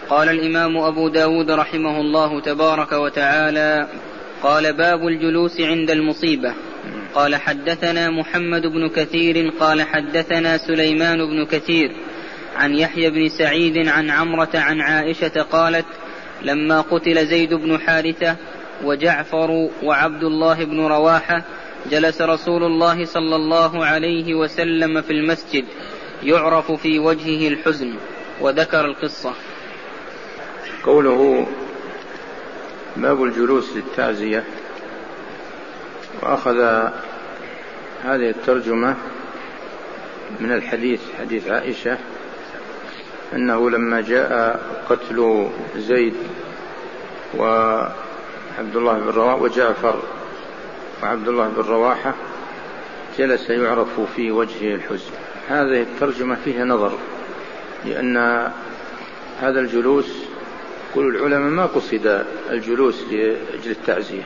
قال الإمام أبو داود رحمه الله تبارك وتعالى: قال: باب الجلوس عند المصيبة. قال: حدثنا محمد بن كثير قال حدثنا سليمان بن كثير عن يحيى بن سعيد عن عمرة عن عائشة قالت: لما قتل زيد بن حارثة وجعفر وعبد الله بن رواحة جلس رسول الله صلى الله عليه وسلم في المسجد يعرف في وجهه الحزن، وذكر القصة. قوله باب الجلوس للتعزية، وأخذ هذه الترجمة من الحديث، حديث عائشة، أنه لما جاء قتل زيد وعبد الله بن رواحة وجعفر وعبد الله بن رواحة جلس يعرف في وجهه الحزن. هذه الترجمة فيها نظر، لأن هذا الجلوس كل العلماء ما قصد الجلوس لأجل التعزية،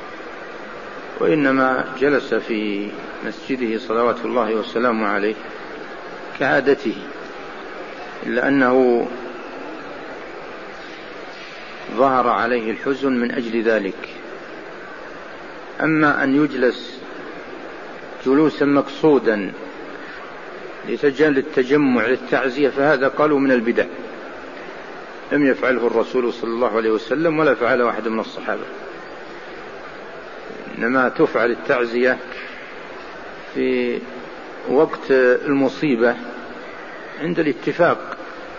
وإنما جلس في مسجده صلوات الله وسلامه عليه كعادته، إلا أنه ظهر عليه الحزن من أجل ذلك. أما أن يجلس جلوسا مقصودا للتجمع للتعزية فهذا قالوا من البدع، لم يفعله الرسول صلى الله عليه وسلم ولا فعله أحد من الصحابة، إنما تفعل التعزية في وقت المصيبة عند الاتفاق.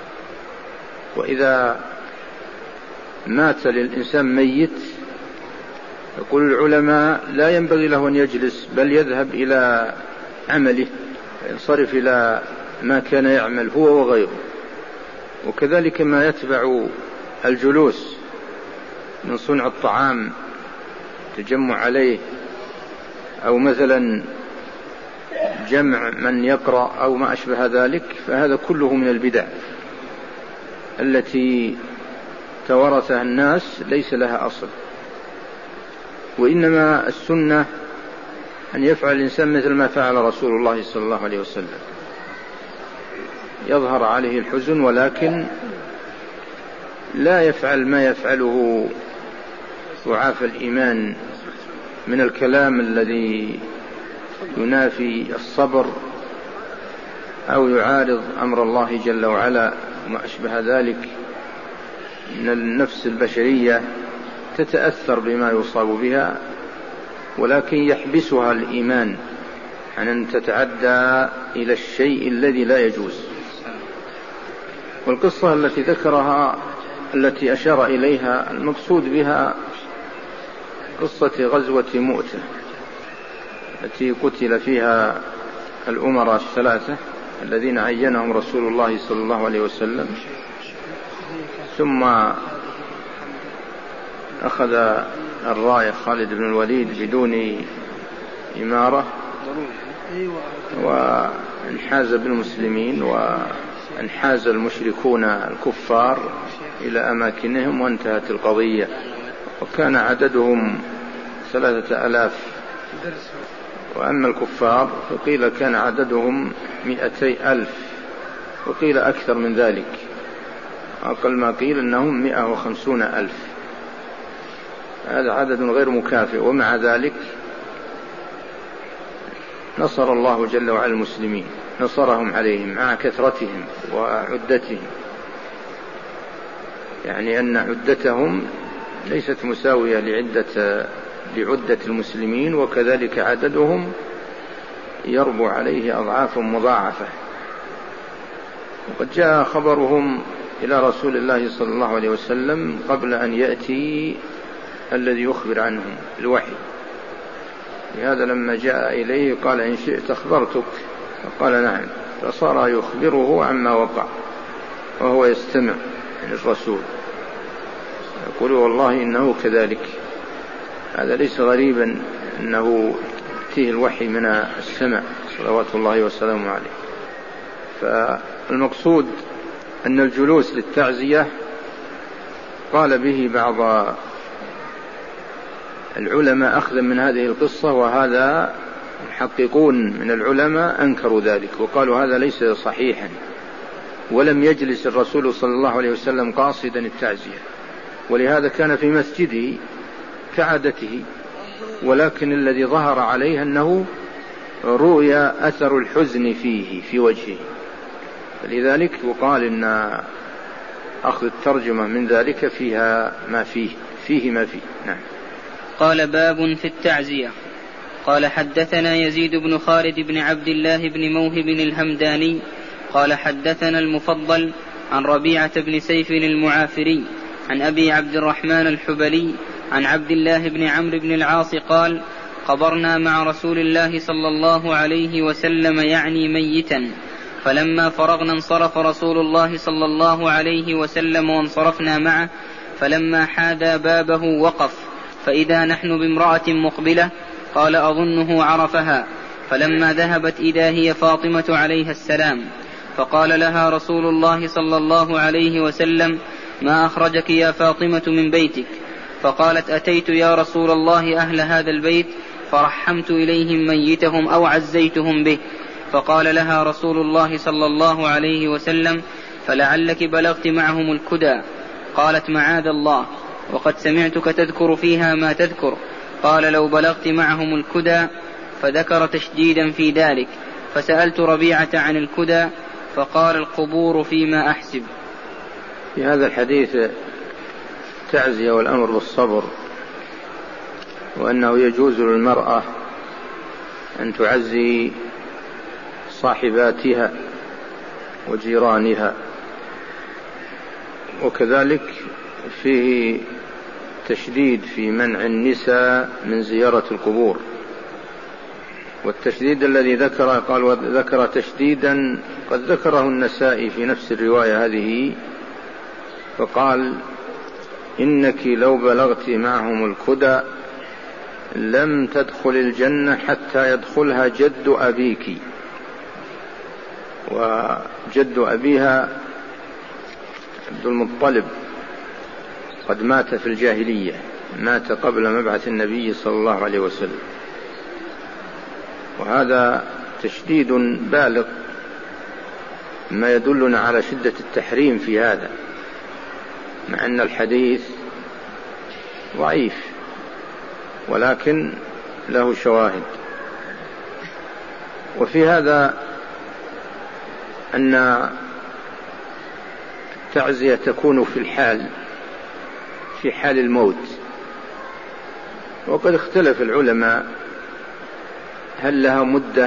وإذا مات للإنسان ميت يقول العلماء لا ينبغي له أن يجلس، بل يذهب إلى عمله، ينصرف إلى ما كان يعمل هو وغيره. وكذلك ما يتبع الجلوس من صنع الطعام تجمع عليه، أو مثلا جمع من يقرأ أو ما أشبه ذلك، فهذا كله من البدع التي توارثها الناس ليس لها أصل. وإنما السنة أن يفعل الإنسان مثل ما فعل رسول الله صلى الله عليه وسلم، يظهر عليه الحزن ولكن لا يفعل ما يفعله ضعاف الإيمان من الكلام الذي ينافي الصبر أو يعارض أمر الله جل وعلا وما أشبه ذلك. إن النفس البشرية تتأثر بما يصاب بها، ولكن يحبسها الإيمان عن أن تتعدى إلى الشيء الذي لا يجوز. والقصة التي ذكرها التي أشار إليها المقصود بها قصة غزوة مؤتة التي قتل فيها الأمراء الثلاثة الذين عينهم رسول الله صلى الله عليه وسلم، ثم أخذ الراية خالد بن الوليد بدون إمارة وانحاز بالمسلمين، وانحاز المشركون الكفار إلى أماكنهم وانتهت القضية. وكان عددهم 3000، وأما الكفار فقيل كان عددهم 200,000، وقيل أكثر من ذلك، أقل ما قيل أنهم 150,000. هذا عدد غير مكافئ، ومع ذلك نصر الله جل وعلا المسلمين، نصرهم عليهم مع كثرتهم وعدتهم، يعني أن عدتهم ليست مساوية لعدة المسلمين، وكذلك عددهم يربو عليه أضعاف مضاعفة. وقد جاء خبرهم إلى رسول الله صلى الله عليه وسلم قبل أن يأتي الذي يخبر عنهم الوحي، لهذا لما جاء إليه قال: إن شئت أخبرتك، فقال: نعم. فصار يخبره عما وقع وهو يستمع للرسول، يقول: والله إنه كذلك. هذا ليس غريبا أنه يأتيه الوحي من السماء صلوات الله وسلامه عليه. فالمقصود أن الجلوس للتعزية قال به بعض العلماء أخذا من هذه القصة، وهذا محققون من العلماء أنكروا ذلك وقالوا هذا ليس صحيحا، ولم يجلس الرسول صلى الله عليه وسلم قاصدا التعزية، ولهذا كان في مسجده كعادته، ولكن الذي ظهر عليه أنه رؤي أثر الحزن فيه في وجهه، فلذلك يقال إن أخذ الترجمة من ذلك فيها ما فيه ما فيه. نعم. قال باب في التعزية. قال حدثنا يزيد بن خالد بن عبد الله بن موهب الهمداني قال حدثنا المفضل عن ربيعة بن سيف المعافري عن أبي عبد الرحمن الحبلي عن عبد الله بن عمرو بن العاص قال قبرنا مع رسول الله صلى الله عليه وسلم يعني ميتا، فلما فرغنا انصرف رسول الله صلى الله عليه وسلم وانصرفنا معه، فلما حاذى بابه وقف، فإذا نحن بامرأة مقبلة، قال أظنه عرفها، فلما ذهبت إذا هي فاطمة عليها السلام، فقال لها رسول الله صلى الله عليه وسلم ما أخرجك يا فاطمة من بيتك؟ فقالت أتيت يا رسول الله أهل هذا البيت فرحمت إليهم ميتهم أو عزيتهم به. فقال لها رسول الله صلى الله عليه وسلم فلعلك بلغت معهم الكدى. قالت معاذ الله، وقد سمعتك تذكر فيها ما تذكر. قال لو بلغت معهم الكدى، فذكر تشديدا في ذلك، فسألت ربيعة عن الكدى فقال القبور فيما أحسب. في هذا الحديث تعزية والأمر بالصبر، وأنه يجوز للمرأة أن تعزي صاحباتها وجيرانها، وكذلك فيه تشديد في منع النساء من زيارة القبور. والتشديد الذي ذكره قال وذكر تشديدا قد ذكره النسائي في نفس الرواية هذه، فقال إنك لو بلغت معهم الكدى لم تدخل الجنة حتى يدخلها جد أبيك. وجد أبيها عبد المطلب قد مات في الجاهلية، مات قبل مبعث النبي صلى الله عليه وسلم، وهذا تشديد بالغ ما يدلنا على شدة التحريم في هذا، مع أن الحديث ضعيف ولكن له شواهد. وفي هذا أن التعزية تكون في حال الموت، وقد اختلف العلماء هل لها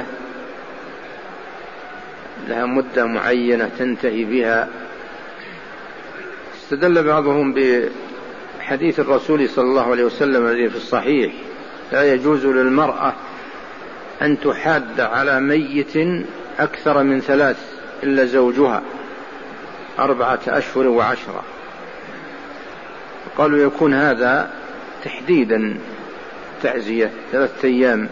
مدة معينة تنتهي بها. استدل بعضهم بحديث الرسول صلى الله عليه وسلم الذي في الصحيح لا يجوز للمرأة أن تحاد على ميت أكثر من 3 إلا زوجها 4 أشهر و10. قالوا يكون هذا تحديدا تعزية 3 أيام.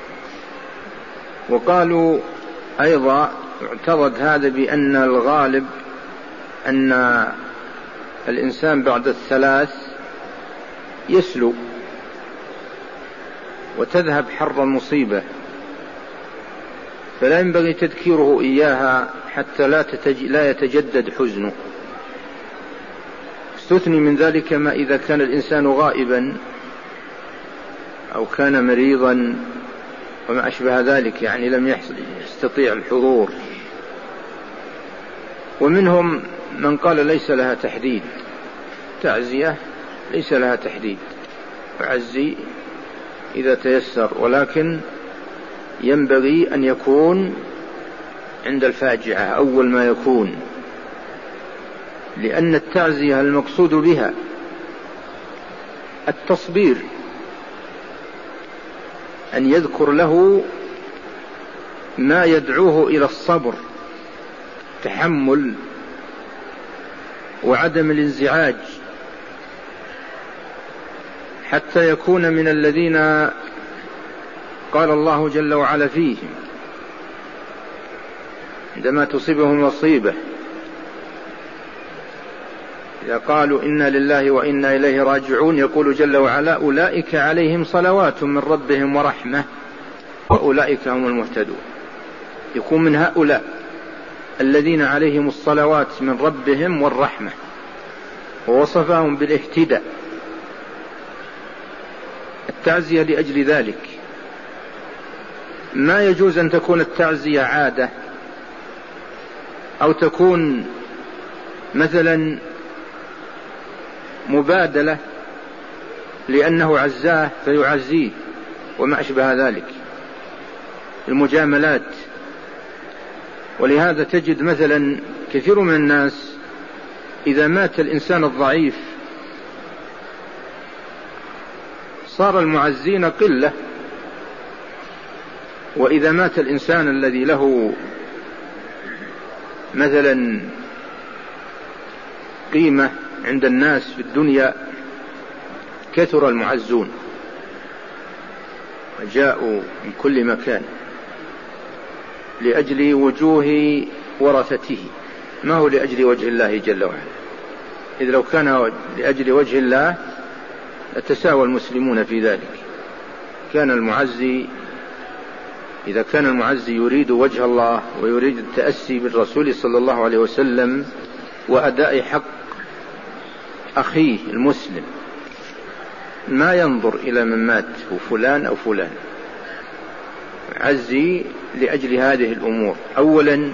وقالوا أيضا اعترض هذا بأن الغالب أن الإنسان بعد 3 يسلو وتذهب حر المصيبة، فلا ينبغي تذكيره إياها حتى لا يتجدد حزنه. استثني من ذلك ما إذا كان الإنسان غائبا أو كان مريضا وما أشبه ذلك، يعني لم يستطيع الحضور. ومنهم من قال ليس لها تحديد، تعزية ليس لها تحديد، وعزي إذا تيسر، ولكن ينبغي أن يكون عند الفاجعة أول ما يكون، لأن التعزية المقصود بها التصبير، أن يذكر له ما يدعوه إلى الصبر، تحمل وعدم الانزعاج، حتى يكون من الذين قال الله جل وعلا فيهم عندما تصيبهم مصيبة إذا قالوا إنا لله وإنا إليه راجعون، يقول جل وعلا أولئك عليهم صلوات من ربهم ورحمة وأولئك هم المهتدون. يكون من هؤلاء الذين عليهم الصلوات من ربهم والرحمة، ووصفهم بالاهتداء. التعزية لأجل ذلك. ما يجوز أن تكون التعزية عادة، أو تكون مثلا مبادلة لأنه عزاه فيعزيه وما أشبه ذلك، المجاملات. ولهذا تجد مثلا كثير من الناس إذا مات الإنسان الضعيف صار المعزين قلة، وإذا مات الإنسان الذي له مثلا قيمة عند الناس في الدنيا كثر المعزون، جاءوا من كل مكان لأجل وجوه ورثته، ما هو لأجل وجه الله جل وعلا. إذ لو كان لأجل وجه الله لتساوى المسلمون في ذلك. إذا كان المعزي يريد وجه الله ويريد التأسي بالرسول صلى الله عليه وسلم وأداء حق أخيه المسلم، ما ينظر إلى من مات وفلان أو فلان. عزي لأجل هذه الأمور: أولا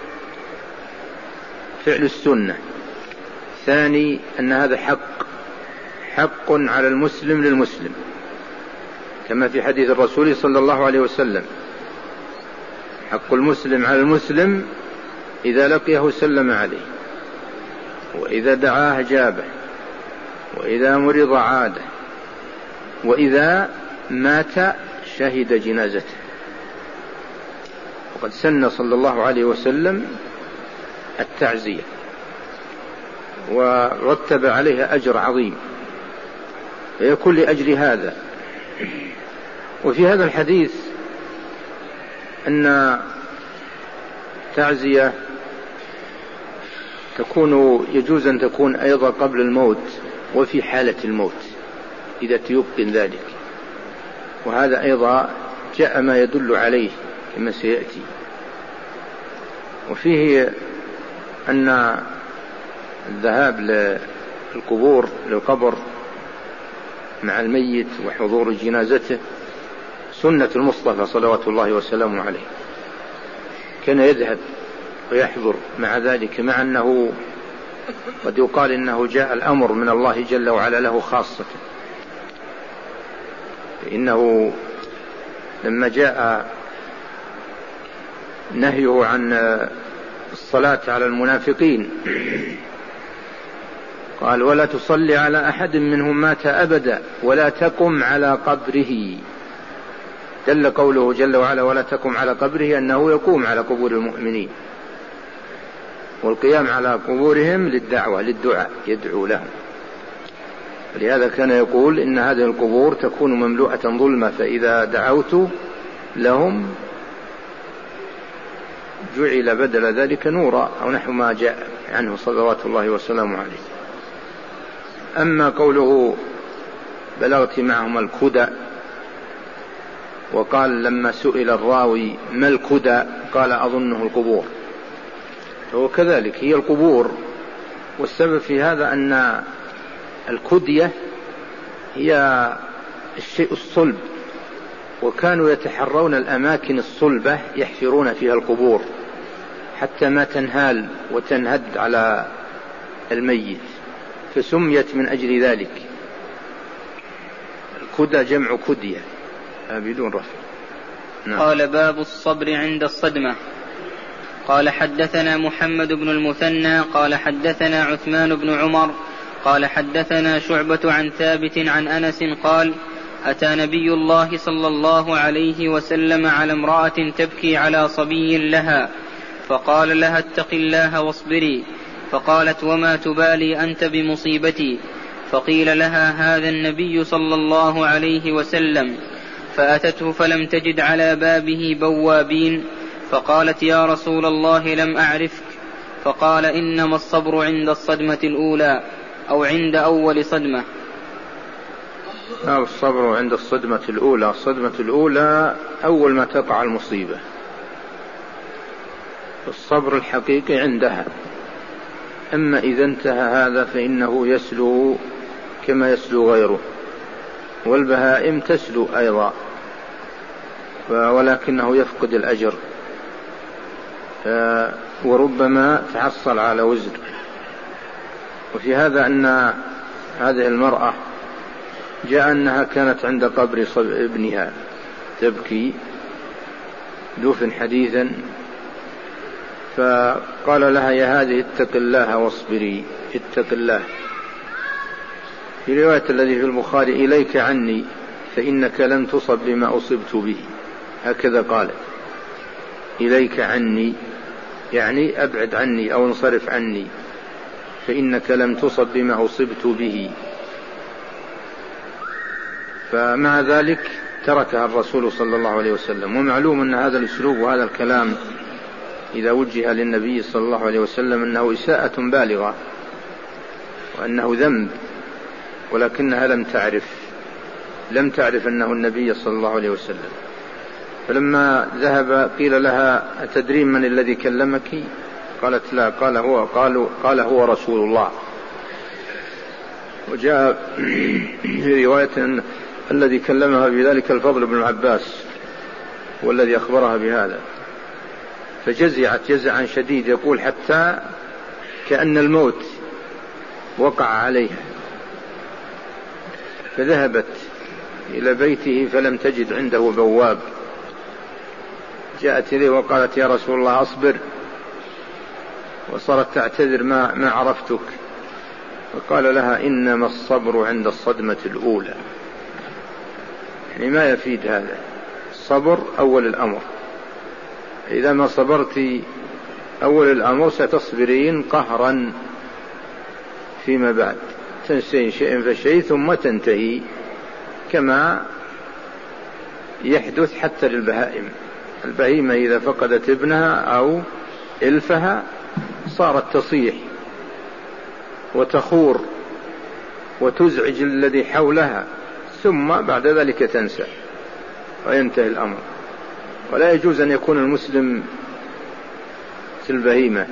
فعل السنة، ثاني أن هذا حق على المسلم للمسلم، كما في حديث الرسول صلى الله عليه وسلم: حق المسلم على المسلم إذا لقيه سلم عليه، وإذا دعاه جابه، وإذا مرض عاده، وإذا مات شهد جنازته. وقد سن صلى الله عليه وسلم التعزية ورتب عليها أجر عظيم، فيكون لأجل هذا. وفي هذا الحديث أن تعزية يجوز أن تكون أيضا قبل الموت وفي حالة الموت إذا تيقن ذلك، وهذا أيضا جاء ما يدل عليه كما سيأتي. وفيه أن الذهاب للقبر مع الميت وحضور جنازته سنة المصطفى صلوات الله وسلامه عليه، كان يذهب ويحضر مع ذلك، مع أنه قد يقال إنه جاء الأمر من الله جل وعلا له خاصة. إنه لما جاء نهيه عن الصلاة على المنافقين قال: ولا تصلي على أحد منهم مات أبدا ولا تقم على قبره. دل قوله جل وعلا ولا تقم على قبره أنه يقوم على قبور المؤمنين، والقيام على قبورهم للدعاء يدعو لهم. ولهذا كان يقول إن هذه القبور تكون مملوءة ظلمة، فإذا دعوت لهم جعل بدل ذلك نورا، أو نحو ما جاء عنه صلوات الله وسلامه عليه. أما قوله بلغت معهم الكدى، وقال لما سئل الراوي ما الكدى قال أظنه القبور، هو كذلك هي القبور. والسبب في هذا أن الكدية هي الشيء الصلب، وكانوا يتحرون الأماكن الصلبة يحفرون فيها القبور حتى ما تنهال وتنهد على الميت، فسميت من أجل ذلك. الكدى جمع كدية بدون رفع. نعم. قال: باب الصبر عند الصدمة. قال: حدثنا محمد بن المثنى قال حدثنا عثمان بن عمر قال حدثنا شعبة عن ثابت عن أنس قال: أتى نبي الله صلى الله عليه وسلم على امرأة تبكي على صبي لها، فقال لها: اتق الله واصبري. فقالت: وما تبالي أنت بمصيبتي؟ فقيل لها: هذا النبي صلى الله عليه وسلم. فأتته فلم تجد على بابه بوابين، فقالت: يا رسول الله لم أعرفك. فقال: إنما الصبر عند الصدمة الأولى، أو عند أول صدمة. الصبر عند الصدمة الأولى. الصدمة الأولى أول ما تقع المصيبة، الصبر الحقيقي عندها. أما إذا انتهى هذا فإنه يسلو كما يسلو غيره، والبهائم تسلو أيضا ولكنه يفقد الأجر، وربما تحصل على وزر. وفي هذا أن هذه المرأة جاء أنها كانت عند قبر ابنها تبكي، دفن حديثا، فقال لها: يا هذه اتق الله واصبري، اتق الله. في رواية الذي في البخاري: إليك عني فإنك لن تصب بما أصبت به، هكذا قال: إليك عني يعني أبعد عني أو انصرف عني، فإنك لم تصب بما أصبت به. فمع ذلك تركها الرسول صلى الله عليه وسلم. ومعلوم أن هذا الأسلوب وهذا الكلام إذا وجه للنبي صلى الله عليه وسلم أنه إساءة بالغة وأنه ذنب، ولكنها لم تعرف أنه النبي صلى الله عليه وسلم. فلما ذهب قيل لها: أتدرين من الذي كلمك؟ قالت: لا. قال هو رسول الله. وجاء في رواية أن الذي كلمها بذلك الفضل بن العباس هو الذي أخبرها بهذا، فجزعت جزعا شديد، يقول حتى كأن الموت وقع عليها. فذهبت إلى بيته فلم تجد عنده بواب، جاءت إليه وقالت: يا رسول الله أصبر، وصارت تعتذر: ما عرفتك. فقال لها: إنما الصبر عند الصدمة الأولى. يعني ما يفيد هذا، الصبر أول الأمر، إذا ما صبرت أول الأمر ستصبرين قهرا فيما بعد، تنسين شيئا فشيء ثم تنتهي، كما يحدث حتى للبهائم. البهيمة إذا فقدت ابنها أو إلفها صارت تصيح وتخور وتزعج الذي حولها، ثم بعد ذلك تنسى وينتهي الأمر. ولا يجوز أن يكون المسلم في البهيمة،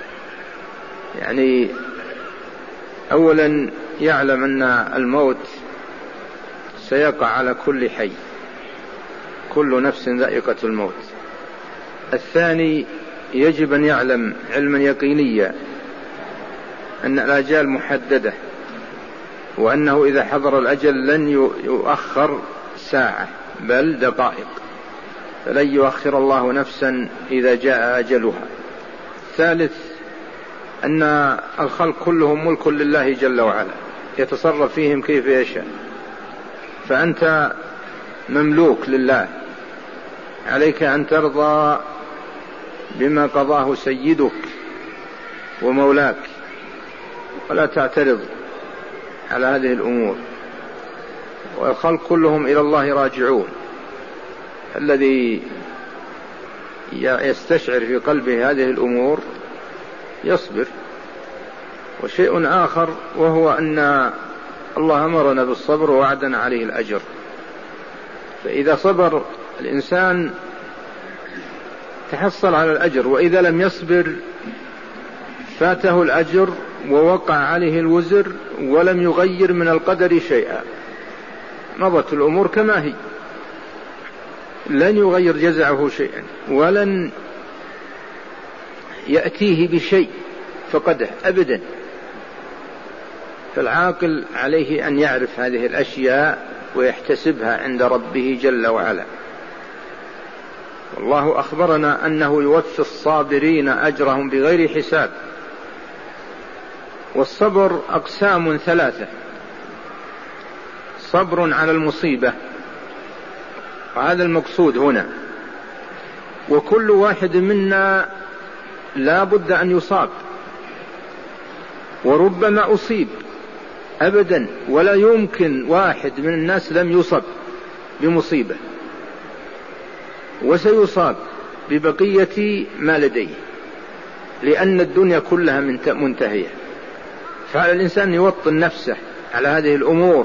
يعني أولا يعلم أن الموت سيقع على كل حي، كل نفس ذائقة الموت. الثاني يجب أن يعلم علما يقينيا أن الأجال محددة، وأنه إذا حضر الأجل لن يؤخر ساعة بل دقائق، فلن يؤخر الله نفسا إذا جاء أجلها. الثالث أن الخلق كلهم ملك لله جل وعلا، يتصرف فيهم كيف يشاء، فأنت مملوك لله، عليك أن ترضى بما قضاه سيدك ومولاك، ولا تعترض على هذه الأمور. والخلق كلهم إلى الله راجعون. الذي يستشعر في قلبه هذه الأمور يصبر. وشيء آخر وهو أن الله أمرنا بالصبر ووعدنا عليه الأجر، فإذا صبر الإنسان تحصل على الأجر، وإذا لم يصبر فاته الأجر ووقع عليه الوزر ولم يغير من القدر شيئا، مضت الأمور كما هي، لن يغير جزعه شيئا ولن يأتيه بشيء فقده أبدا. فالعاقل عليه أن يعرف هذه الأشياء ويحتسبها عند ربه جل وعلا. والله أخبرنا أنه يوفي الصابرين أجرهم بغير حساب. والصبر أقسام ثلاثة: صبر على المصيبة، وهذا المقصود هنا، وكل واحد منا لا بد أن يصاب، وربما أصيب أبدا، ولا يمكن واحد من الناس لم يصب بمصيبة، وسيصاب ببقية ما لديه، لأن الدنيا كلها منتهية. فعلى الإنسان يوطن نفسه على هذه الأمور.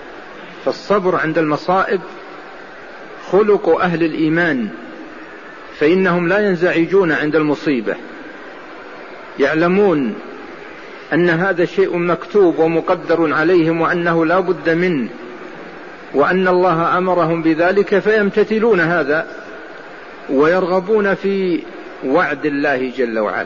فالصبر عند المصائب خلق أهل الإيمان، فإنهم لا ينزعجون عند المصيبة، يعلمون أن هذا شيء مكتوب ومقدر عليهم وأنه لا بد منه، وأن الله أمرهم بذلك، فيمتثلون هذا ويرغبون في وعد الله جل وعلا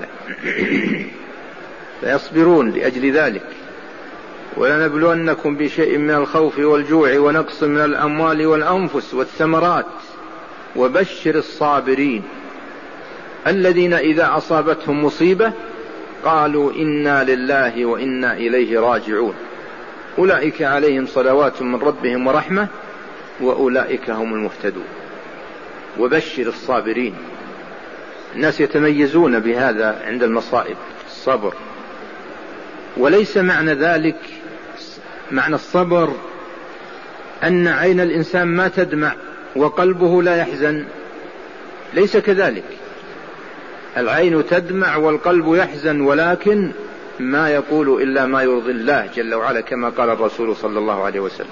فيصبرون لأجل ذلك. ولنبلونكم بشيء من الخوف والجوع ونقص من الأموال والأنفس والثمرات وبشر الصابرين الذين إذا أصابتهم مصيبة قالوا إنا لله وإنا إليه راجعون أولئك عليهم صلوات من ربهم ورحمة وأولئك هم المهتدون. وبشر الصابرين، الناس يتميزون بهذا عند المصائب، الصبر. وليس معنى ذلك، معنى الصبر، أن عين الإنسان ما تدمع وقلبه لا يحزن، ليس كذلك. العين تدمع والقلب يحزن، ولكن ما يقول إلا ما يرضي الله جل وعلا كما قال الرسول صلى الله عليه وسلم.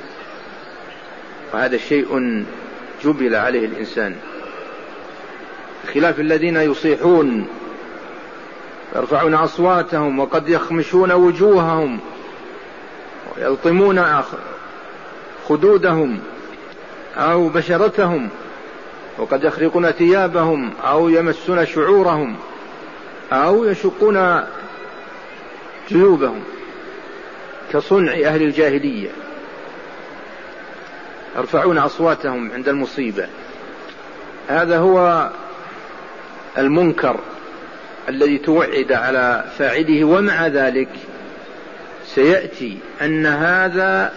وهذا شيء جبل عليه الإنسان، خلاف الذين يصيحون يرفعون أصواتهم وقد يخمشون وجوههم ويلطمون خدودهم أو بشرتهم وقد يخرقون ثيابهم أو يمسون شعورهم أو يشقون جيوبهم كصنع أهل الجاهلية، يرفعون أصواتهم عند المصيبة. هذا هو المنكر الذي توعد على فاعله. ومع ذلك سيأتي أن هذا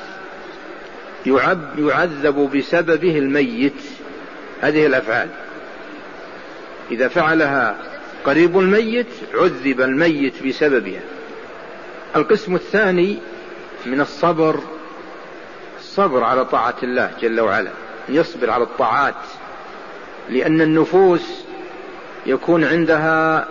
يعذب بسببه الميت. هذه الأفعال إذا فعلها قريب الميت عذب الميت بسببها. القسم الثاني من الصبر، الصبر على طاعة الله جل وعلا، يصبر على الطاعات، لأن النفوس يكون عندها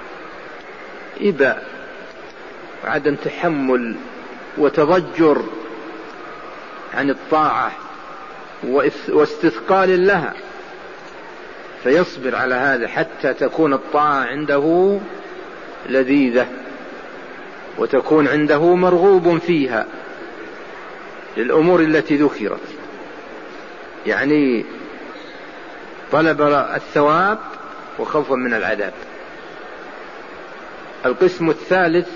إباء وعدم تحمل وتضجر عن الطاعة واستثقال لها، فيصبر على هذا حتى تكون الطاعة عنده لذيذة وتكون عنده مرغوب فيها للأمور التي ذكرت، يعني طلب الثواب وخوفا من العذاب. القسم الثالث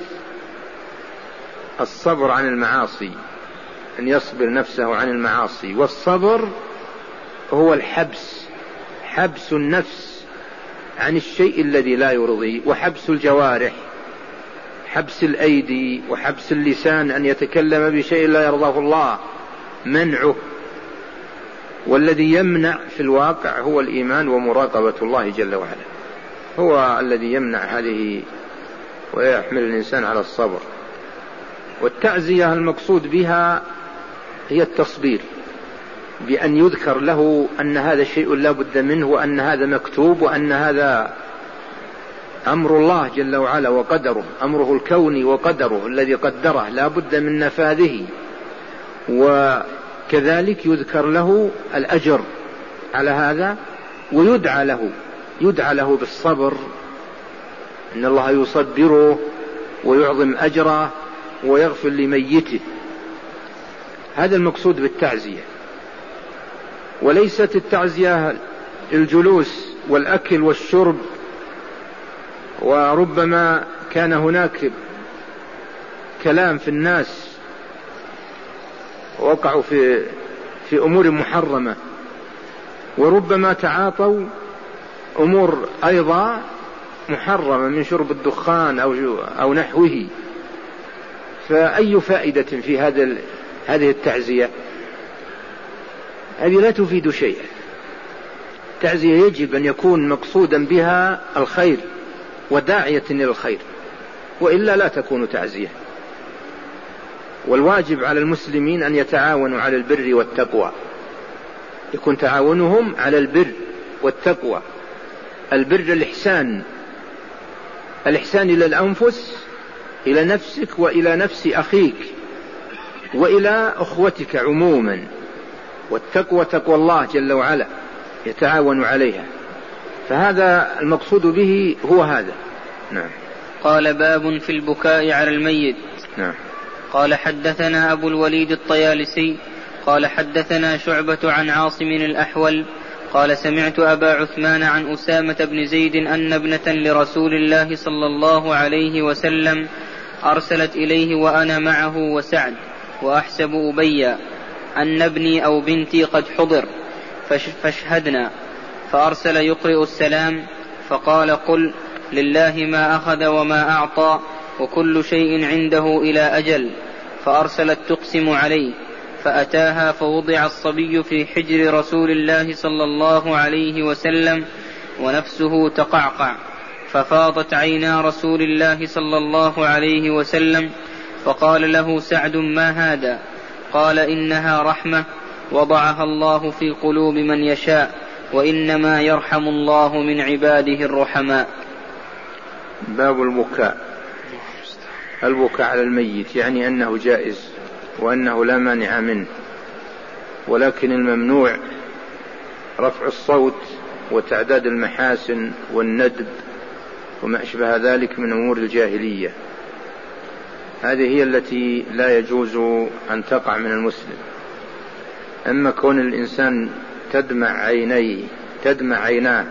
الصبر عن المعاصي، أن يصبر نفسه عن المعاصي. والصبر هو الحبس، حبس النفس عن الشيء الذي لا يرضي، وحبس الجوارح، حبس الأيدي وحبس اللسان أن يتكلم بشيء لا يرضاه الله، منعه. والذي يمنع في الواقع هو الإيمان ومراقبة الله جل وعلا، هو الذي يمنع هذه ويحمل الإنسان على الصبر. والتعزية المقصود بها هي التصبير، بأن يذكر له أن هذا شيء لا بد منه، وأن هذا مكتوب، وأن هذا أمر الله جل وعلا وقدره، أمره الكوني وقدره الذي قدره لا بد من نفاذه. وكذلك يذكر له الأجر على هذا، ويدعى له بالصبر، إن الله يصبره ويعظم أجره ويغفر لميته. هذا المقصود بالتعزية. وليست التعزية الجلوس والأكل والشرب، وربما كان هناك كلام في الناس وقعوا في أمور محرمة، وربما تعاطوا أمور أيضا محرمة من شرب الدخان أو نحوه. فأي فائدة في هذه التعزية؟ هذه لا تفيد شيئا. التعزية يجب أن يكون مقصودا بها الخير وداعية إلى الخير، وإلا لا تكون تعزية. والواجب على المسلمين أن يتعاونوا على البر والتقوى، يكون تعاونهم على البر والتقوى. البر الإحسان إلى الأنفس، إلى نفسك وإلى نفس أخيك وإلى أخوتك عموما. والتقوى تقوى الله جل وعلا، يتعاون عليها. فهذا المقصود به هو هذا. نعم. قال باب في البكاء على الميت. نعم. قال حدثنا أبو الوليد الطيالسي قال حدثنا شعبة عن عاصم الأحول قال سمعت أبا عثمان عن أسامة بن زيد أن ابنة لرسول الله صلى الله عليه وسلم أرسلت إليه وأنا معه وسعد وأحسب أبيا أن ابني أو بنتي قد حضر فاشهدنا، فأرسل يقرئ السلام فقال قل لله ما أخذ وما أعطى وكل شيء عنده إلى أجل، فأرسلت تقسم عليه، فأتاها فوضع الصبي في حجر رسول الله صلى الله عليه وسلم ونفسه تقعقع، ففاضت عينا رسول الله صلى الله عليه وسلم، فقال له سعد ما هذا؟ قال إنها رحمة وضعها الله في قلوب من يشاء، وإنما يرحم الله من عباده الرحماء. باب البكاء على الميت، يعني أنه جائز وأنه لا مانع منه، ولكن الممنوع رفع الصوت وتعداد المحاسن والندب وما أشبه ذلك من أمور الجاهلية. هذه هي التي لا يجوز أن تقع من المسلم. أما كون الإنسان تدمع عيناه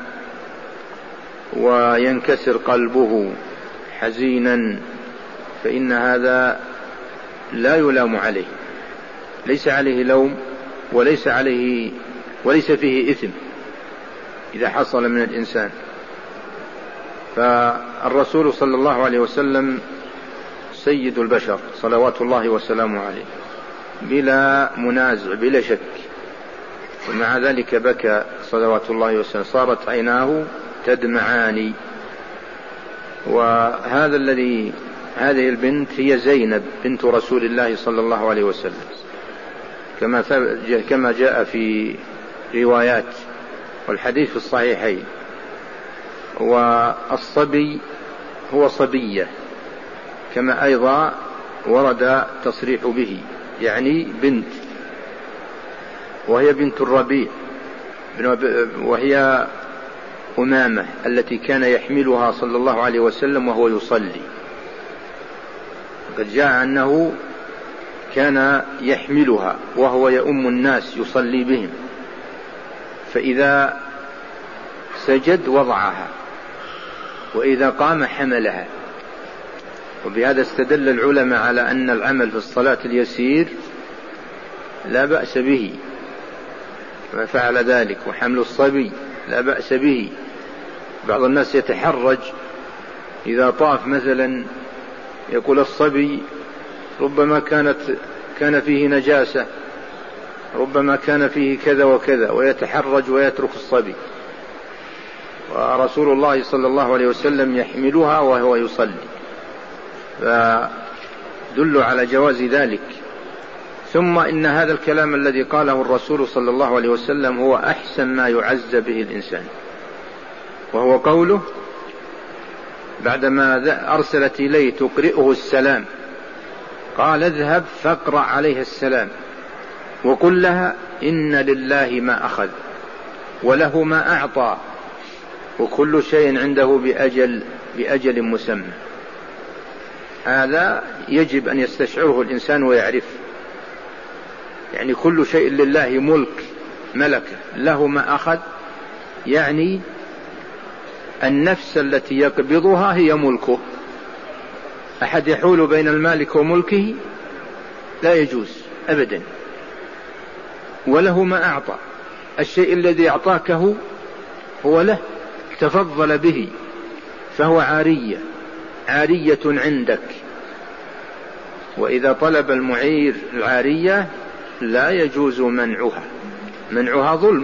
وينكسر قلبه حزينا، فإن هذا لا يلام عليه، ليس عليه لوم وليس فيه إثم إذا حصل من الإنسان. فالرسول صلى الله عليه وسلم سيد البشر صلوات الله وسلامه عليه بلا منازع بلا شك، ومع ذلك بكى صلوات الله وسلامه، صارت عيناه تدمعان. هذه البنت هي زينب بنت رسول الله صلى الله عليه وسلم كما جاء في روايات والحديث في الصحيحين. والصبي هو صبية كما أيضا ورد تصريح به، يعني بنت، وهي بنت الربيع، وهي أمامة التي كان يحملها صلى الله عليه وسلم وهو يصلي. قد جاء أنه كان يحملها وهو يؤم الناس يصلي بهم، فإذا سجد وضعها وإذا قام حملها. وبهذا استدل العلماء على أن العمل في الصلاة اليسير لا بأس به، ما فعل ذلك، وحمل الصبي لا بأس به. بعض الناس يتحرج إذا طاف مثلا، يقول الصبي ربما كان فيه نجاسة، ربما كان فيه كذا وكذا، ويتحرج ويترك الصبي. ورسول الله صلى الله عليه وسلم يحملها وهو يصلي، فدل على جواز ذلك. ثم إن هذا الكلام الذي قاله الرسول صلى الله عليه وسلم هو أحسن ما يعز به الإنسان، وهو قوله بعدما أرسلت إليه تقرئه السلام قال اذهب فاقرأ عليها السلام وقل لها إن لله ما أخذ وله ما أعطى وكل شيء عنده بأجل مسمى. هذا يجب أن يستشعره الإنسان ويعرف، يعني كل شيء لله ملك ملكه، له ما أخذ، يعني النفس التي يقبضها هي ملكه. أحد يحول بين المالك وملكه لا يجوز أبدا. وله ما أعطى، الشيء الذي أعطاكه هو له، تفضل به، فهو عارية عندك. وإذا طلب المعير العارية لا يجوز منعها ظلم.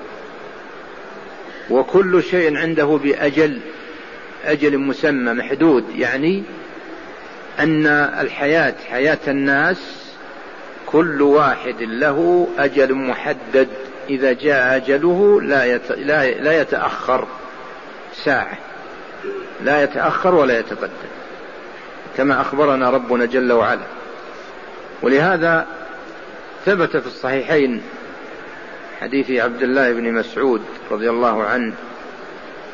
وكل شيء عنده بأجل مسمى محدود، يعني أن حياة الناس كل واحد له أجل محدد، إذا جاء أجله لا يتأخر ساعة، لا يتأخر ولا يتقدم، كما أخبرنا ربنا جل وعلا. ولهذا ثبت في الصحيحين حديث عبد الله بن مسعود رضي الله عنه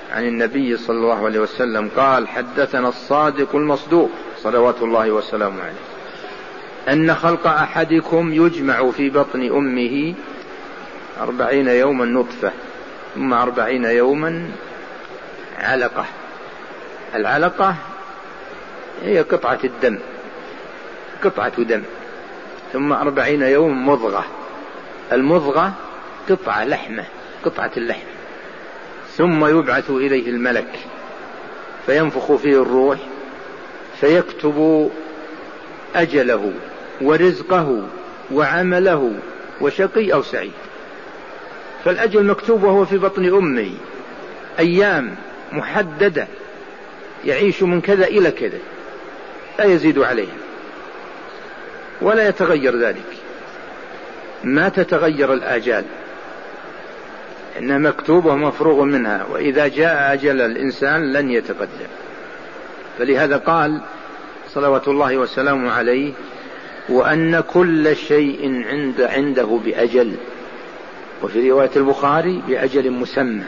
عن النبي صلى الله عليه وسلم قال: حدثنا الصادق المصدوق صلوات الله وسلامه عليه أن خلق أحدكم يجمع في بطن أمه 40 يوما نطفة ثم 40 يوما علقة. العلقة هي قطعة الدم، قطعة دم. ثم 40 يوم مضغة، المضغة قطعة لحمة، قطعة اللحم. ثم يبعث إليه الملك فينفخ فيه الروح فيكتب أجله ورزقه وعمله وشقي أو سعيد. فالأجل مكتوب وهو في بطن أمه، أيام محددة يعيش من كذا إلى كذا، لا يزيد عليها ولا يتغير ذلك، ما تتغير الآجال، إنها مكتوبة ومفروغ منها، وإذا جاء أجل الإنسان لن يتقدم. فلهذا قال صلوات الله وسلامه عليه: وأن كل شيء عنده بأجل. وفي رواية البخاري: بأجل مسمى.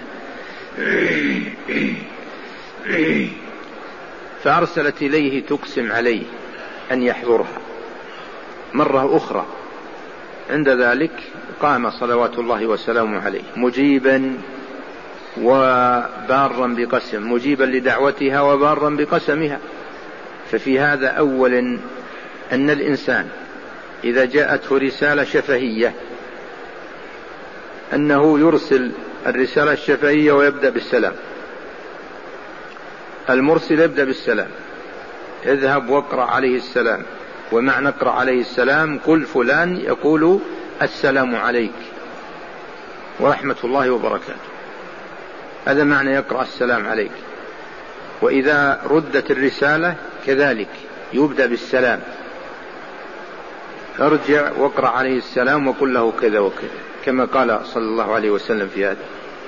فأرسلت إليه تقسم عليه أن يحضرها مرة أخرى. عند ذلك قام صلوات الله وسلامه عليه مجيبا وبارا بقسم، مجيبا لدعوتها وبارا بقسمها. ففي هذا أولا أن الإنسان إذا جاءته رسالة شفهية أنه يرسل الرسالة الشفهية ويبدأ بالسلام. المرسل يبدأ بالسلام: اذهب واقرأ عليه السلام. ومعنى اقرأ عليه السلام: قل فلان يقول السلام عليك ورحمة الله وبركاته. هذا معنى يقرأ السلام عليك. وإذا ردت الرسالة كذلك يبدأ بالسلام: ارجع واقرأ عليه السلام وقل له كذا وكذا، كما قال صلى الله عليه وسلم في هذا.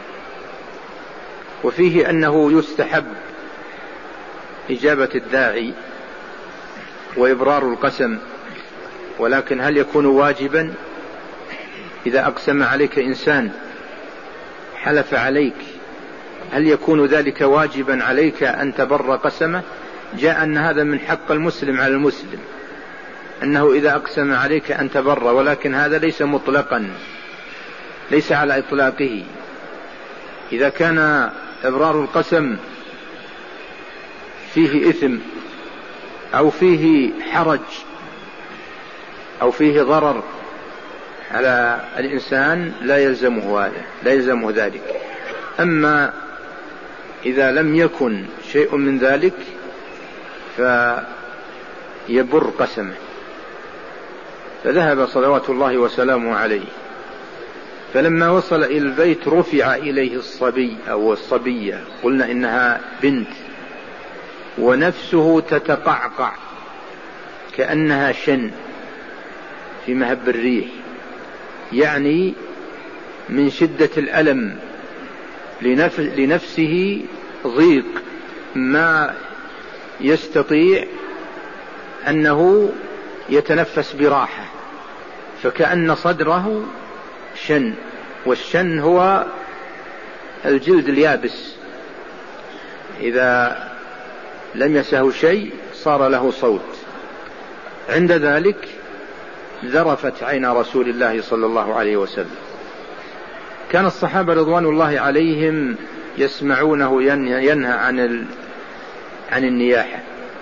وفيه أنه يستحب إجابة الداعي وإبرار القسم، ولكن هل يكون واجبا؟ إذا أقسم عليك إنسان حلف عليك، هل يكون ذلك واجبا عليك أن تبر قسمه؟ جاء أن هذا من حق المسلم على المسلم، أنه إذا أقسم عليك أن تبر، ولكن هذا ليس مطلقا، ليس على إطلاقه. إذا كان إبرار القسم فيه إثم أو فيه حرج أو فيه ضرر على الإنسان لا يلزمه هذا، لا يلزمه ذلك. أما إذا لم يكن شيء من ذلك فيبر قسمه. فذهب صلوات الله وسلامه عليه، فلما وصل إلى البيت رفع إليه الصبي أو الصبية، قلنا إنها بنت، ونفسه تتقعقع كأنها شن في مهب الريح، يعني من شدة الألم لنفسه ضيق، ما يستطيع أنه يتنفس براحة، فكأن صدره شن، والشن هو الجلد اليابس، إذا لم يسه شيء صار له صوت. عند ذلك ذرفت عين رسول الله صلى الله عليه وسلم. كان الصحابة رضوان الله عليهم يسمعونه ينهى عن النياحة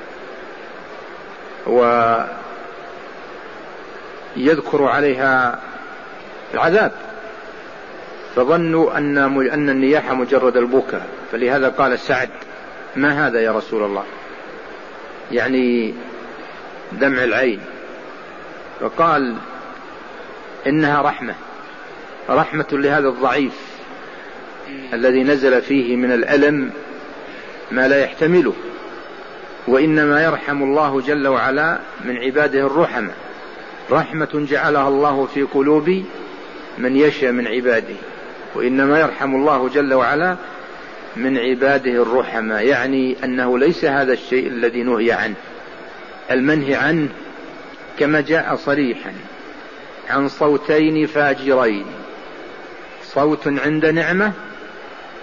ويذكر عليها العذاب، فظنوا أن النياحة مجرد البكاء. فلهذا قال سعد: ما هذا يا رسول الله؟ يعني دمع العين. فقال: إنها رحمة لهذا الضعيف الذي نزل فيه من الألم ما لا يحتمله، وإنما يرحم الله جل وعلا من عباده الرحمة، رحمة جعلها الله في قلوب من يشاء من عباده، وإنما يرحم الله جل وعلا من عباده الرحمة، يعني أنه ليس هذا الشيء الذي نهي عنه. المنهي عنه كما جاء صريحا عن صوتين فاجرين: صوت عند نعمة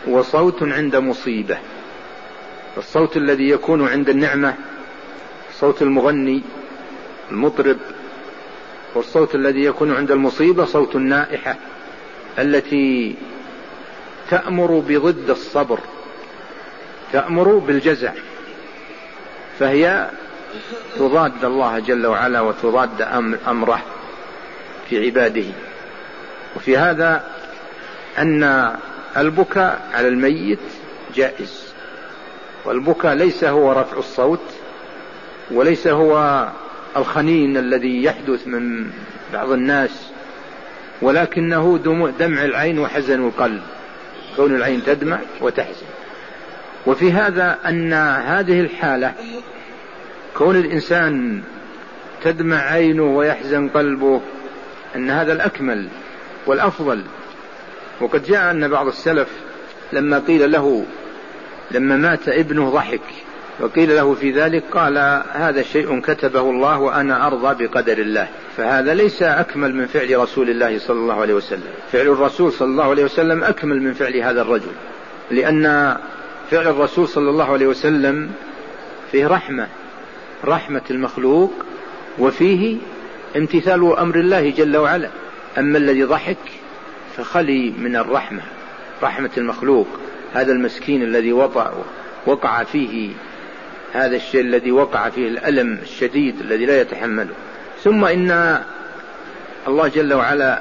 وصوت عند مصيبة. الصوت الذي يكون عند النعمة صوت المغني المطرب، والصوت الذي يكون عند المصيبة صوت النائحة التي تأمر بضد الصبر، تأمر بالجزع، فهي تضاد الله جل وعلا وتضاد أمره في عباده. وفي هذا أن البكاء على الميت جائز، والبكاء ليس هو رفع الصوت، وليس هو الخنين الذي يحدث من بعض الناس، ولكنه دمع العين وحزن القلب، كون العين تدمع وتحزن. وفي هذا أن هذه الحالة كون الإنسان تدمع عينه ويحزن قلبه أن هذا الأكمل والأفضل. وقد جاء أن بعض السلف لما قيل له لما مات ابنه ضحك، وقيل له في ذلك قال هذا شيء كتبه الله وأنا أرضى بقدر الله. فهذا ليس أكمل من فعل رسول الله صلى الله عليه وسلم، فعل الرسول صلى الله عليه وسلم أكمل من فعل هذا الرجل، لأن فعل الرسول صلى الله عليه وسلم فيه رحمة المخلوق، وفيه امتثال أمر الله جل وعلا. أما الذي ضحك فخلي من رحمة المخلوق، هذا المسكين الذي وقع فيه هذا الشيء الذي وقع فيه الألم الشديد الذي لا يتحمله. ثم إن الله جل وعلا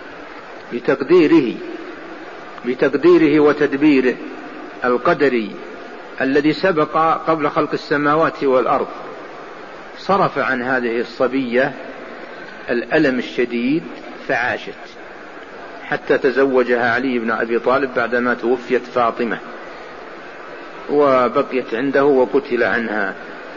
بتقديره وتدبيره القدري الذي سبق قبل خلق السماوات والأرض صرف عن هذه الصبية الألم الشديد فعاشت حتى تزوجها علي بن أبي طالب بعدما توفيت فاطمة وبقيت عنده وقتل عنها.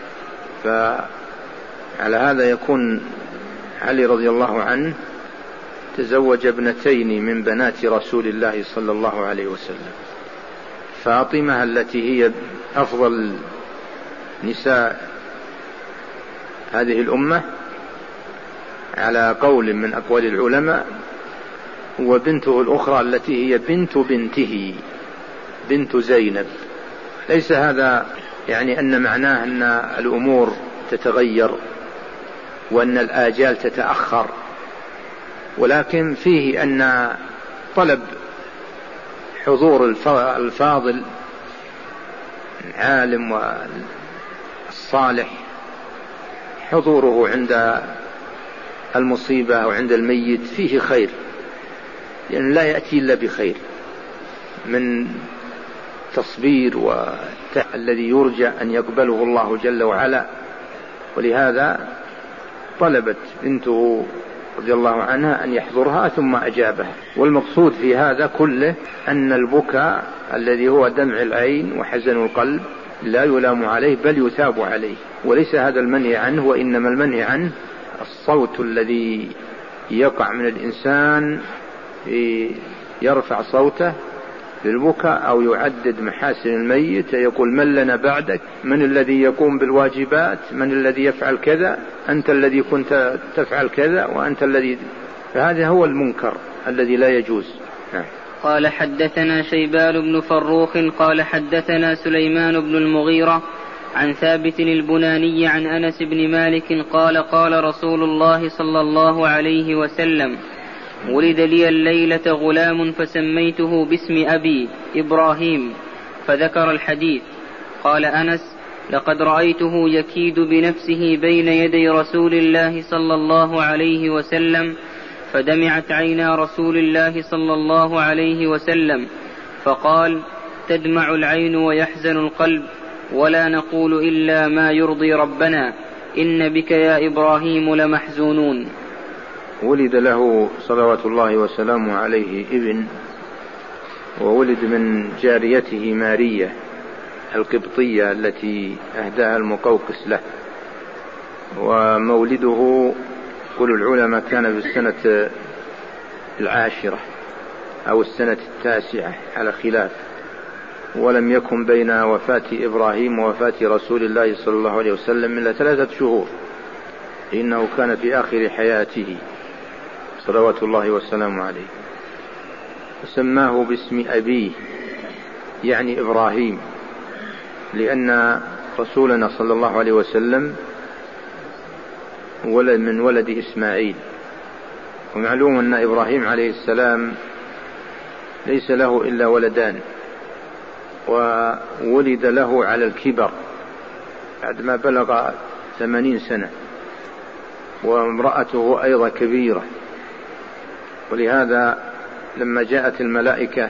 فعلى هذا يكون علي رضي الله عنه تزوج ابنتين من بنات رسول الله صلى الله عليه وسلم، فاطمة التي هي أفضل نساء هذه الأمة على قول من أقوال العلماء، وبنته الأخرى التي هي بنت بنته بنت زينب. ليس هذا يعني أن معناه أن الأمور تتغير وأن الآجال تتأخر، ولكن فيه أن طلب حضور الفاضل العالم والصالح حضوره عند المصيبة أو عند الميت فيه خير، لأن لا يأتي إلا بخير من تصبير الذي يرجى أن يقبله الله جل وعلا. ولهذا طلبت بنته رضي الله عنها أن يحضرها ثم أجابها. والمقصود في هذا كله أن البكاء الذي هو دمع العين وحزن القلب لا يلام عليه بل يثاب عليه، وليس هذا المنهي عنه، وإنما المنهي عنه الصوت الذي يقع من الإنسان يرفع صوته للبكاء أو يعدد محاسن الميت، يقول من لنا بعدك، من الذي يقوم بالواجبات، من الذي يفعل كذا، أنت الذي كنت تفعل كذا وأنت الذي، فهذا هو المنكر الذي لا يجوز. قال حدثنا شيبان بن فروخ قال حدثنا سليمان بن المغيرة عن ثابت البناني عن أنس بن مالك قال قال رسول الله صلى الله عليه وسلم ولد لي الليلة غلام فسميته باسم أبي إبراهيم، فذكر الحديث. قال أنس لقد رأيته يكيد بنفسه بين يدي رسول الله صلى الله عليه وسلم، فدمعت عينا رسول الله صلى الله عليه وسلم، فقال تدمع العين ويحزن القلب ولا نقول إلا ما يرضي ربنا، إن بك يا إبراهيم لمحزونون. ولد له صلوات الله وسلامه عليه ابن، وولد من جاريته مارية القبطية التي أهداها المقوقس له. ومولده كل العلماء كان في السنة 10 أو السنة 9 على خلاف، ولم يكن بين وفاة إبراهيم ووفاة رسول الله صلى الله عليه وسلم إلا 3 شهور، إنه كان في آخر حياته صلوات الله وسلامه عليه. وسماه باسم أبيه يعني إبراهيم، لأن رسولنا صلى الله عليه وسلم ولد من ولد إسماعيل، ومعلوم أن إبراهيم عليه السلام ليس له إلا ولدان، وولد له على الكبر بعدما بلغ 80 سنة، وامرأته أيضا كبيرة. ولهذا لما جاءت الملائكة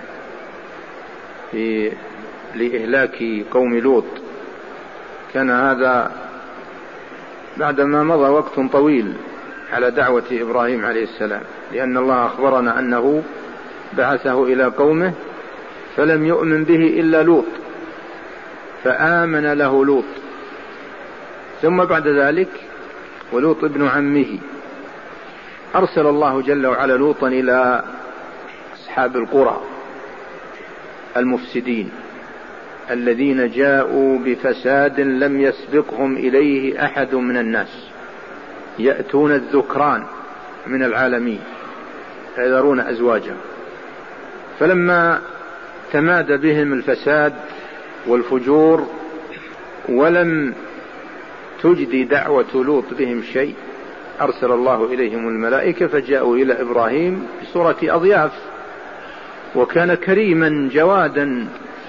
لإهلاك قوم لوط كان هذا بعدما مضى وقت طويل على دعوة إبراهيم عليه السلام، لأن الله أخبرنا أنه بعثه إلى قومه فلم يؤمن به إلا لوط، فآمن له لوط. ثم بعد ذلك ولوط ابن عمه أرسل الله جل وعلا لوطا إلى أصحاب القرى المفسدين الذين جاءوا بفساد لم يسبقهم إليه أحد من الناس، يأتون الذكران من العالمين فيذرون أزواجهم. فلما تمادى بهم الفساد والفجور ولم تجدي دعوة لوط بهم شيء، أرسل الله إليهم الملائكة فجاءوا إلى إبراهيم بصورة أضياف، وكان كريما جوادا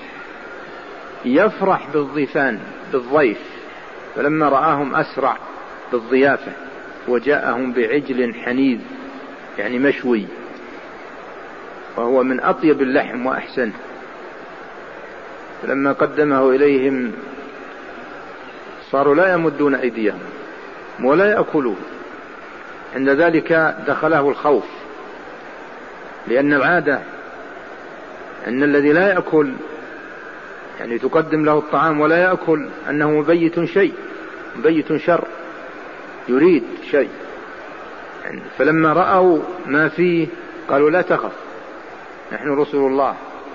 يفرح بالضيفان بالضيف، فلما رآهم أسرع بالضيافة وجاءهم بعجل حنيذ يعني مشوي، وهو من أطيب اللحم وأحسنه، فلما قدمه إليهم صاروا لا يمدون أيديهم ولا يأكلون. عند ذلك دخله الخوف، لأن العادة أن الذي لا يأكل يعني تقدم له الطعام ولا يأكل أنه مبيت شيء، مبيت شر، يريد شيء يعني. فلما رأوا ما فيه قالوا لا تخف نحن رسل الله،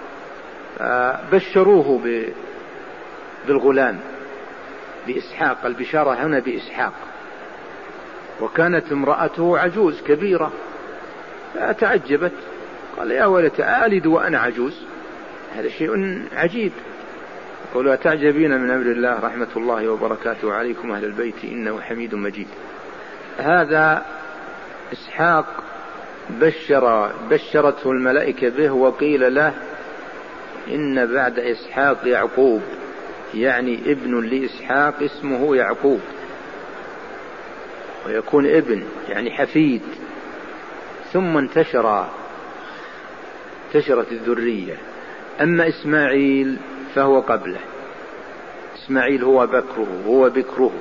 بشروه بالغلام بإسحاق، البشارة هنا بإسحاق. وكانت امرأته عجوز كبيرة فتعجبت، قال يا ولتي ألد وأنا عجوز؟ هذا شيء عجيب. قالوا تعجبين من أمر الله رحمة الله وبركاته عليكم أهل البيت إنه حميد مجيد. هذا إسحاق بشرته الملائكة به، وقيل له إن بعد إسحاق يعقوب، يعني ابن لإسحاق اسمه يعقوب، ويكون ابن يعني حفيد. ثم انتشرت الذرية. أما إسماعيل فهو قبله، إسماعيل هو بكره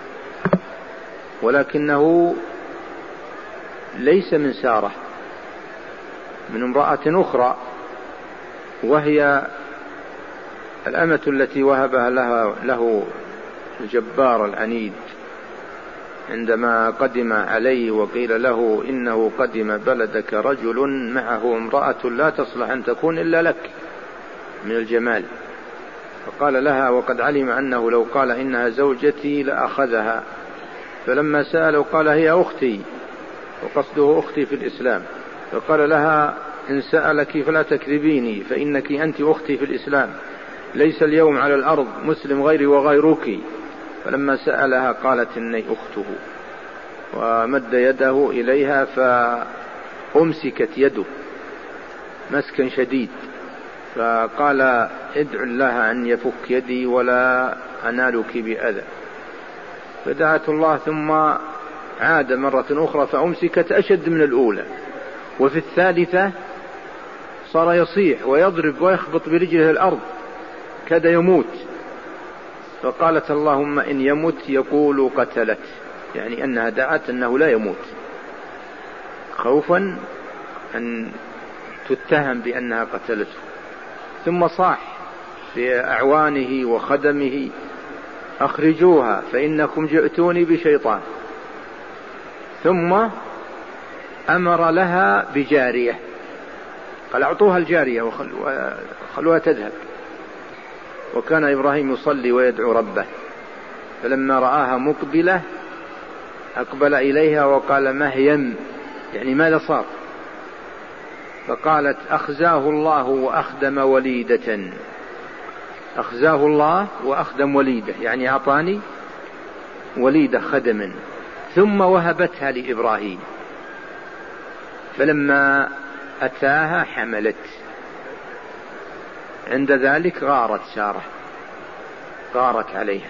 ولكنه ليس من سارة، من امرأة أخرى، وهي الأمة التي وهبها له الجبار العنيد عندما قدم عليه وقيل له إنه قدم بلدك رجل معه امرأة لا تصلح أن تكون إلا لك من الجمال، فقال لها وقد علم أنه لو قال إنها زوجتي لأخذها، فلما سأله قال هي أختي، وقصده أختي في الإسلام، فقال لها إن سألك فلا تكذبيني فإنك أنت أختي في الإسلام، ليس اليوم على الأرض مسلم غيري وغيرك. فلما سألها قالت إني أخته، ومد يده إليها فأمسكت يده مسكا شديد، فقال ادعو الله أن يفك يدي ولا أنالك بأذى، فدعت الله ثم عاد مرة أخرى فأمسكت أشد من الأولى، وفي الثالثة صار يصيح ويضرب ويخبط برجله الأرض كاد يموت، فقالت اللهم إن يمت يقول قتلت، يعني أنها دعت أنه لا يموت خوفا أن تتهم بأنها قتلته. ثم صاح بأعوانه وخدمه أخرجوها فإنكم جئتوني بشيطان. ثم أمر لها بجارية، قال أعطوها الجارية وخلوها تذهب. وكان إبراهيم يصلي ويدعو ربه، فلما رآها مقبلة أقبل إليها وقال مهيم، يعني ماذا صار؟ فقالت أخزاه الله وأخدم وليدة، أخزاه الله وأخدم وليده، يعني أعطاني وليدة خدما، ثم وهبتها لإبراهيم، فلما أتاها حملت. عند ذلك غارت سارة، غارت عليها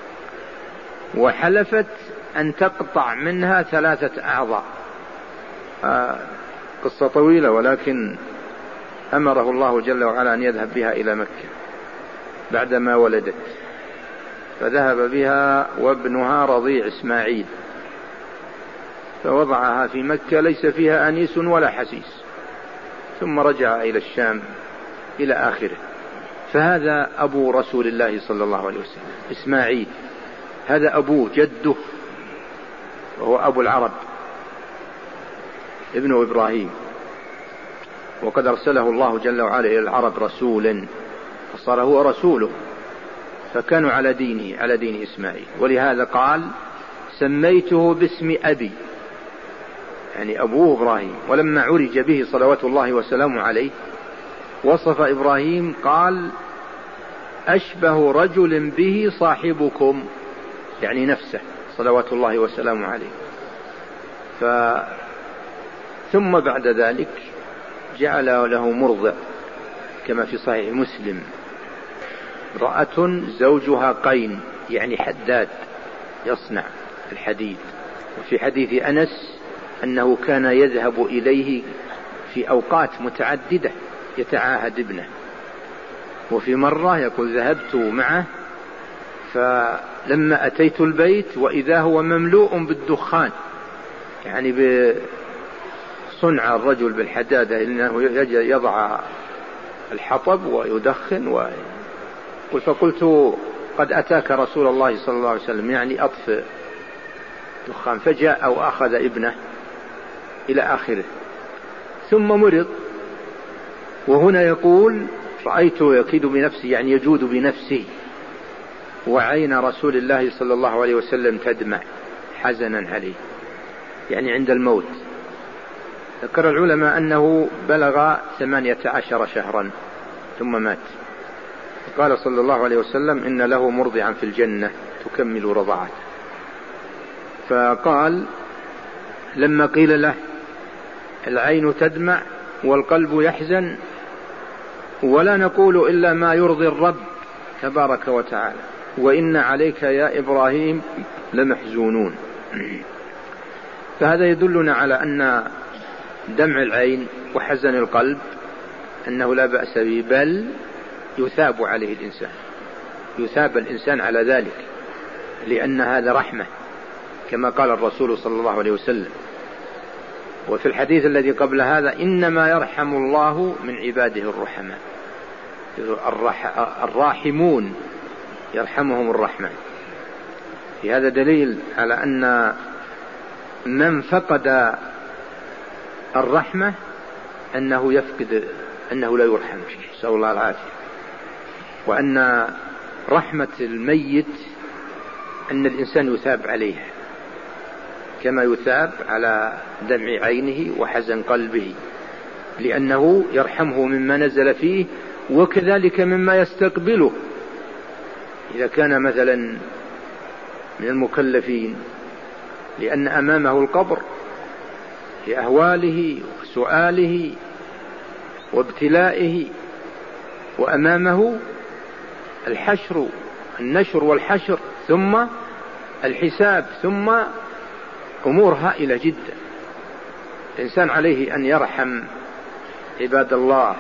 وحلفت أن تقطع منها 3 أعضاء. قصة طويلة، ولكن أمره الله جل وعلا أن يذهب بها إلى مكة بعدما ولدت، فذهب بها وابنها رضيع إسماعيل، فوضعها في مكة ليس فيها أنيس ولا حسيس، ثم رجع إلى الشام إلى آخره. فهذا أبو رسول الله صلى الله عليه وسلم إسماعيل، هذا أبوه جده، وهو أبو العرب ابن إبراهيم، وقد أرسله الله جل وعلا إلى العرب رسولا، فصار هو رسوله، فكانوا على دينه، على دين إسماعيل. ولهذا قال سميته باسم أبي، يعني أبوه إبراهيم. ولما عرج به صلوات الله وسلامه عليه وصف إبراهيم قال أشبه رجل به صاحبكم، يعني نفسه صلوات الله وسلامه عليه. ثم بعد ذلك جعل له مرضع كما في صحيح مسلم، امرأة زوجها قين، يعني حداد يصنع الحديد. وفي حديث أنس أنه كان يذهب إليه في أوقات متعددة يتعاهد ابنه. وفي مرة يقول ذهبت معه فلما أتيت البيت وإذا هو مملوء بالدخان، يعني بصنع الرجل بالحدادة، إنه يضع الحطب ويدخن فقلت قد أتاك رسول الله صلى الله عليه وسلم، يعني أطفئ دخان. فجاء وأخذ ابنه إلى آخره، ثم مرض. وهنا يقول رأيته يكيد بنفسه، يعني يجود بنفسه، وعين رسول الله صلى الله عليه وسلم تدمع حزنا عليه، يعني عند الموت. ذكر العلماء أنه بلغ 18 شهرا ثم مات. قال صلى الله عليه وسلم إن له مرضعا في الجنة تكمل رضعته. فقال لما قيل له العين تدمع والقلب يحزن ولا نقول إلا ما يرضي الرب تبارك وتعالى، وإن عليك يا إبراهيم لمحزونون. فهذا يدلنا على أن دمع العين وحزن القلب أنه لا بأس به، بل يثاب عليه الإنسان، يثاب الإنسان على ذلك، لأن هذا رحمة كما قال الرسول صلى الله عليه وسلم. وفي الحديث الذي قبل هذا إنما يرحم الله من عباده الرحماء، الراحمون يرحمهم الرحمن. في هذا دليل على أن من فقد الرحمة أنه يفقد، أنه لا يرحم، نسأل الله العافية. وأن رحمة الميت أن الإنسان يثاب عليها كما يثاب على دمع عينه وحزن قلبه، لأنه يرحمه مما نزل فيه، وكذلك مما يستقبله. إذا كان مثلا من المكلفين لأن أمامه القبر لأهواله وسؤاله وابتلائه، وأمامه الحشر، النشر والحشر، ثم الحساب، ثم أمور هائلة جدا. الإنسان عليه أن يرحم عباد الله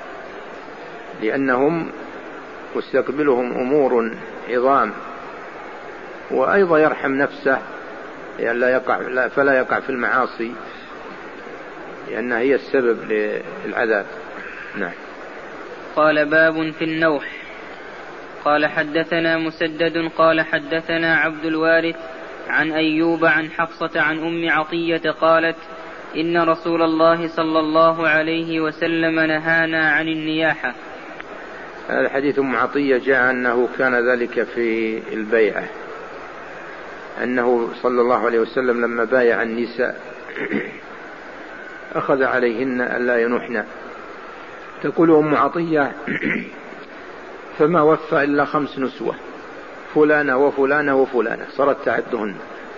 لأنهم مستقبلهم أمور عظام، وأيضا يرحم نفسه فلا يقع في المعاصي لأنها هي السبب للعذاب. نعم. قال باب في النوح. قال حدثنا مسدد قال حدثنا عبد الوارث عن أيوب عن حفصة عن أم عطية قالت إن رسول الله صلى الله عليه وسلم نهانا عن النياحة. هذا حديث أم عطية جاء أنه كان ذلك في البيعة، أنه صلى الله عليه وسلم لما بايع النساء أخذ عليهن ألا ينحن. تقول أم عطية فما وفى إلا 5 نسوة، فلانة وفلانة وفلانة، صارت تعدهن،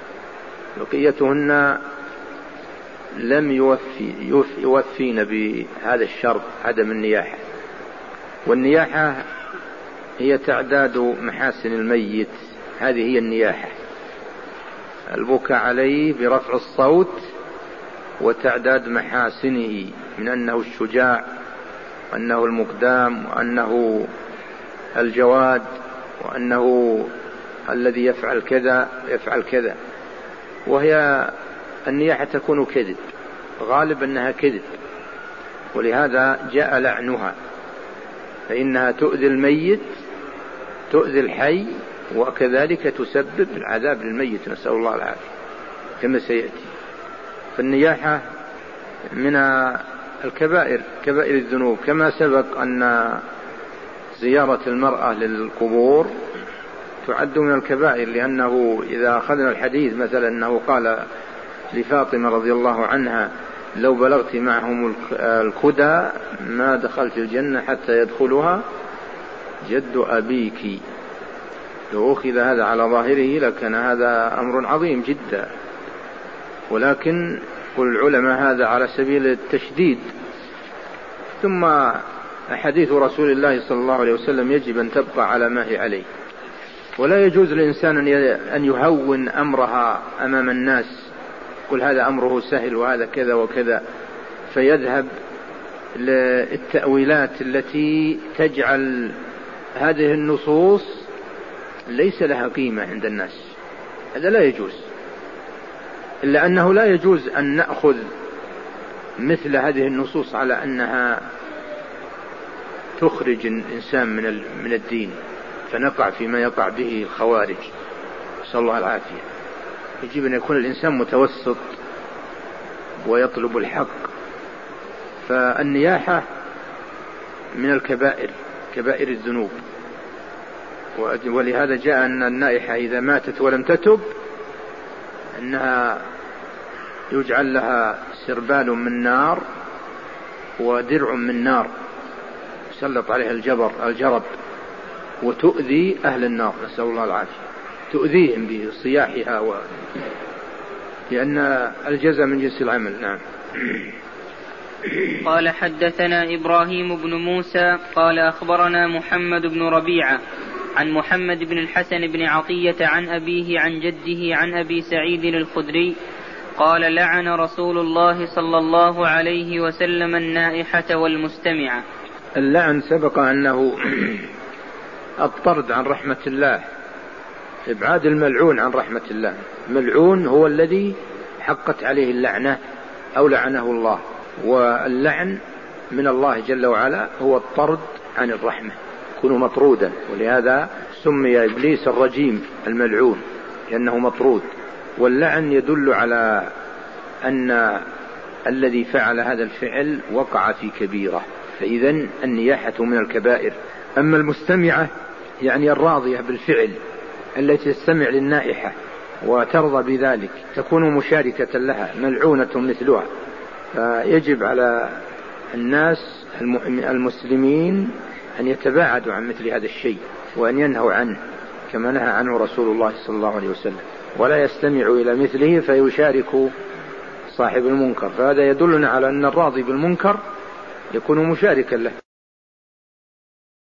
بقيتهن لم يوفين بهذا الشرط عدم النياحة. والنياحة هي تعداد محاسن الميت، هذه هي النياحة، البكاء عليه برفع الصوت وتعداد محاسنه من أنه الشجاع وأنه المقدام وأنه الجواد وأنه الذي يفعل كذا يفعل كذا. وهي النياحة تكون كذب، غالب أنها كذب، ولهذا جاء لعنها، فإنها تؤذي الميت تؤذي الحي، وكذلك تسبب العذاب للميت، نسأل الله العافية كما سيأتي. فالنياحة من الكبائر، كبائر الذنوب، كما سبق أن زيارة المرأة للقبور تعد من الكبائر، لأنه إذا أخذنا الحديث مثلا أنه قال لفاطمة رضي الله عنها لو بلغت معهم الكدى ما دخلت الجنة حتى يدخلها جد أبيك، لو أخذ هذا على ظاهره لكان هذا أمر عظيم جدا، ولكن قل العلماء هذا على سبيل التشديد. ثم حديث رسول الله صلى الله عليه وسلم يجب أن تبقى على ما هي عليه، ولا يجوز للإنسان أن يهون أمرها أمام الناس، قل هذا أمره سهل وهذا كذا وكذا، فيذهب للتأويلات التي تجعل هذه النصوص ليس لها قيمة عند الناس. هذا لا يجوز، إلا أنه لا يجوز أن نأخذ مثل هذه النصوص على أنها تخرج الإنسان من الدين، فنقع فيما يقع به الخوارج، نسأل الله العافية. يجب أن يكون الإنسان متوسط ويطلب الحق. فالنياحة من الكبائر، كبائر الذنوب، ولهذا جاء أن النائحة إذا ماتت ولم تتب أنها يجعل لها سربال من نار ودرع من نار يسلط عليها الجرب، وتؤذي أهل النار، نسأل الله العافية، تؤذيهم بصياحها لأن الجزاء من جنس العمل. نعم. قال حدثنا إبراهيم بن موسى قال أخبرنا محمد بن ربيعة عن محمد بن الحسن بن عطية عن أبيه عن جده عن أبي سعيد الخدري قال لعن رسول الله صلى الله عليه وسلم النائحة والمستمعة. اللعن سبق أنه الطرد عن رحمة الله، إبعاد الملعون عن رحمة الله. ملعون هو الذي حقت عليه اللعنة أو لعنه الله، واللعن من الله جل وعلا هو الطرد عن الرحمة، يكون مطرودا، ولهذا سمي إبليس الرجيم الملعون لأنه مطرود. واللعن يدل على أن الذي فعل هذا الفعل وقع في كبيرة، فإذا النياحة من الكبائر. أما المستمعة يعني الراضية بالفعل التي تستمع للنائحة وترضى بذلك، تكون مشاركة لها، ملعونة مثلها. فيجب على الناس المسلمين أن يتباعدوا عن مثل هذا الشيء وأن ينهوا عنه كما نهى عنه رسول الله صلى الله عليه وسلم، ولا يستمعوا إلى مثله فيشارك صاحب المنكر. فهذا يدلنا على أن الراضي بالمنكر يكون مشاركا له.